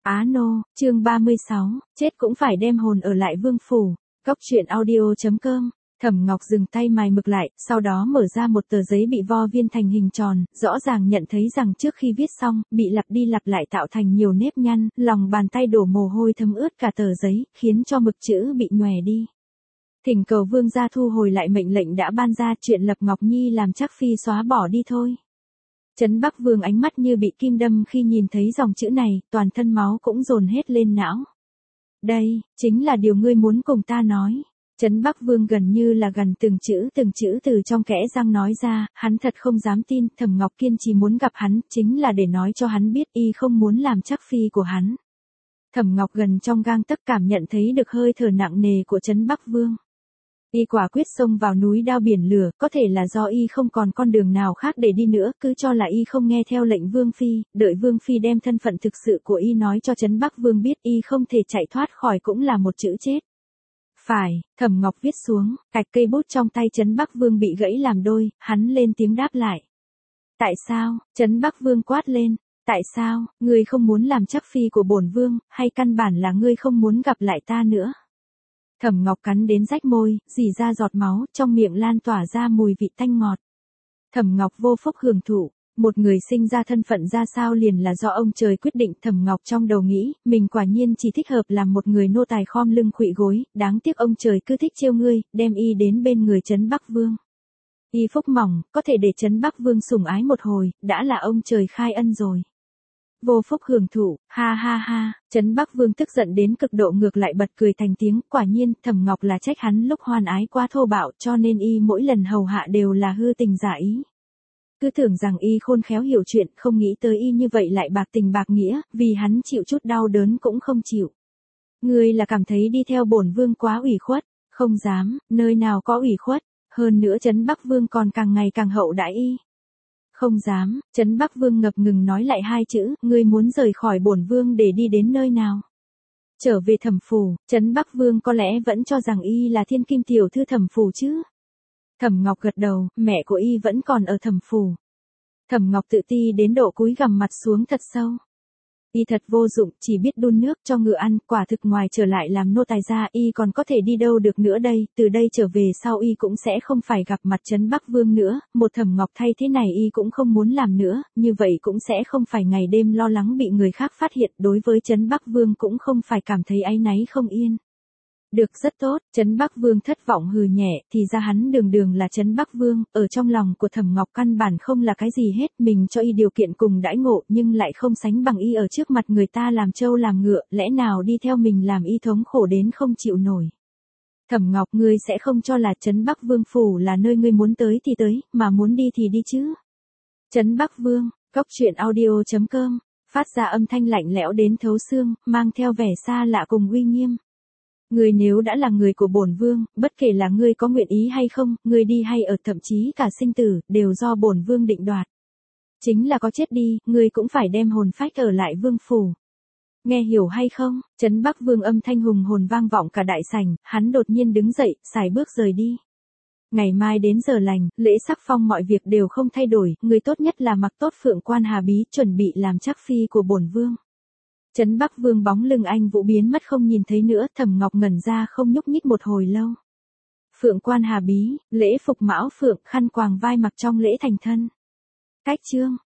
Á nô, chương 36, chết cũng phải đem hồn ở lại vương phủ. Cóc truyện audio.com. Thẩm Ngọc dừng tay mài mực lại, sau đó mở ra một tờ giấy bị vo viên thành hình tròn, rõ ràng nhận thấy rằng trước khi viết xong, bị lặp đi lặp lại tạo thành nhiều nếp nhăn, lòng bàn tay đổ mồ hôi thấm ướt cả tờ giấy, khiến cho mực chữ bị nhòe đi. Thỉnh cầu vương gia thu hồi lại mệnh lệnh đã ban ra, chuyện Lập Ngọc Nhi làm chắc phi xóa bỏ đi thôi. Trấn Bắc Vương ánh mắt như bị kim đâm khi nhìn thấy dòng chữ này, toàn thân máu cũng dồn hết lên não. Đây, chính là điều ngươi muốn cùng ta nói. Trấn Bắc Vương gần như là gần từng chữ từ trong kẽ răng nói ra, hắn thật không dám tin, Thẩm Ngọc Kiên chỉ muốn gặp hắn, chính là để nói cho hắn biết y không muốn làm chắc phi của hắn. Thẩm Ngọc gần trong gang tấc cảm nhận thấy được hơi thở nặng nề của Trấn Bắc Vương. Y quả quyết xông vào núi đao biển lửa, có thể là do y không còn con đường nào khác để đi nữa, cứ cho là y không nghe theo lệnh Vương Phi, đợi Vương Phi đem thân phận thực sự của y nói cho Trấn Bắc Vương biết y không thể chạy thoát khỏi cũng là một chữ chết. Phải, Thẩm Ngọc viết xuống, cạch cây bút trong tay Trấn Bắc Vương bị gãy làm đôi, hắn lên tiếng đáp lại. Tại sao? Trấn Bắc Vương quát lên. Tại sao, ngươi không muốn làm chắc phi của bổn vương, hay căn bản là ngươi không muốn gặp lại ta nữa? Thẩm Ngọc cắn đến rách môi, rỉ ra giọt máu, trong miệng lan tỏa ra mùi vị tanh ngọt. Thẩm Ngọc vô phúc hưởng thụ, một người sinh ra thân phận ra sao liền là do ông trời quyết định. Thẩm Ngọc trong đầu nghĩ, mình quả nhiên chỉ thích hợp làm một người nô tài khom lưng khuỵu gối, đáng tiếc ông trời cứ thích trêu ngươi, đem y đến bên người Trấn Bắc Vương. Y phúc mỏng, có thể để Trấn Bắc Vương sủng ái một hồi, đã là ông trời khai ân rồi. Vô phúc hưởng thụ, ha ha ha, Trấn Bắc Vương tức giận đến cực độ ngược lại bật cười thành tiếng, quả nhiên, Thẩm Ngọc là trách hắn lúc hoan ái quá thô bạo cho nên y mỗi lần hầu hạ đều là hư tình giả ý. Cứ tưởng rằng y khôn khéo hiểu chuyện, không nghĩ tới y như vậy lại bạc tình bạc nghĩa, vì hắn chịu chút đau đớn cũng không chịu. Ngươi là cảm thấy đi theo bổn vương quá ủy khuất, không dám, nơi nào có ủy khuất, hơn nữa Trấn Bắc Vương còn càng ngày càng hậu đãi y. Không dám, Trấn Bắc Vương ngập ngừng nói lại hai chữ, ngươi muốn rời khỏi bổn vương để đi đến nơi nào? Trở về Thẩm phủ, Trấn Bắc Vương có lẽ vẫn cho rằng y là thiên kim tiểu thư Thẩm phủ chứ? Thẩm Ngọc gật đầu, mẹ của y vẫn còn ở Thẩm phủ. Thẩm Ngọc tự ti đến độ cúi gằm mặt xuống thật sâu. Y thật vô dụng, chỉ biết đun nước cho ngựa ăn, quả thực ngoài trở lại làm nô tài ra, y còn có thể đi đâu được nữa đây, từ đây trở về sau y cũng sẽ không phải gặp mặt Trấn Bắc Vương nữa, một Thẩm Ngọc thay thế này y cũng không muốn làm nữa, như vậy cũng sẽ không phải ngày đêm lo lắng bị người khác phát hiện, đối với Trấn Bắc Vương cũng không phải cảm thấy áy náy không yên. Được rất tốt, Trấn Bắc Vương thất vọng hừ nhẹ, thì ra hắn đường đường là Trấn Bắc Vương, ở trong lòng của Thẩm Ngọc căn bản không là cái gì hết, mình cho y điều kiện cùng đãi ngộ nhưng lại không sánh bằng y ở trước mặt người ta làm trâu làm ngựa, lẽ nào đi theo mình làm y thống khổ đến không chịu nổi. Thẩm Ngọc, ngươi sẽ không cho là Trấn Bắc Vương phủ là nơi ngươi muốn tới thì tới, mà muốn đi thì đi chứ. Trấn Bắc Vương, cóc truyện audio.com, phát ra âm thanh lạnh lẽo đến thấu xương, mang theo vẻ xa lạ cùng uy nghiêm. Ngươi nếu đã là người của bổn vương, bất kể là ngươi có nguyện ý hay không, ngươi đi hay ở thậm chí cả sinh tử, đều do bổn vương định đoạt. Chính là có chết đi, ngươi cũng phải đem hồn phách ở lại vương phủ. Nghe hiểu hay không? Trấn Bắc Vương âm thanh hùng hồn vang vọng cả đại sảnh, hắn đột nhiên đứng dậy, sải bước rời đi. Ngày mai đến giờ lành, lễ sắc phong mọi việc đều không thay đổi, ngươi tốt nhất là mặc tốt phượng quan hà bí, chuẩn bị làm chắc phi của bổn vương. Trấn Bắc Vương bóng lưng anh vũ biến mất không nhìn thấy nữa, Thẩm Ngọc ngẩn ra không nhúc nhích một hồi lâu. Phượng quan hà bí, lễ phục mão phượng, khăn quàng vai mặc trong lễ thành thân. Cách chương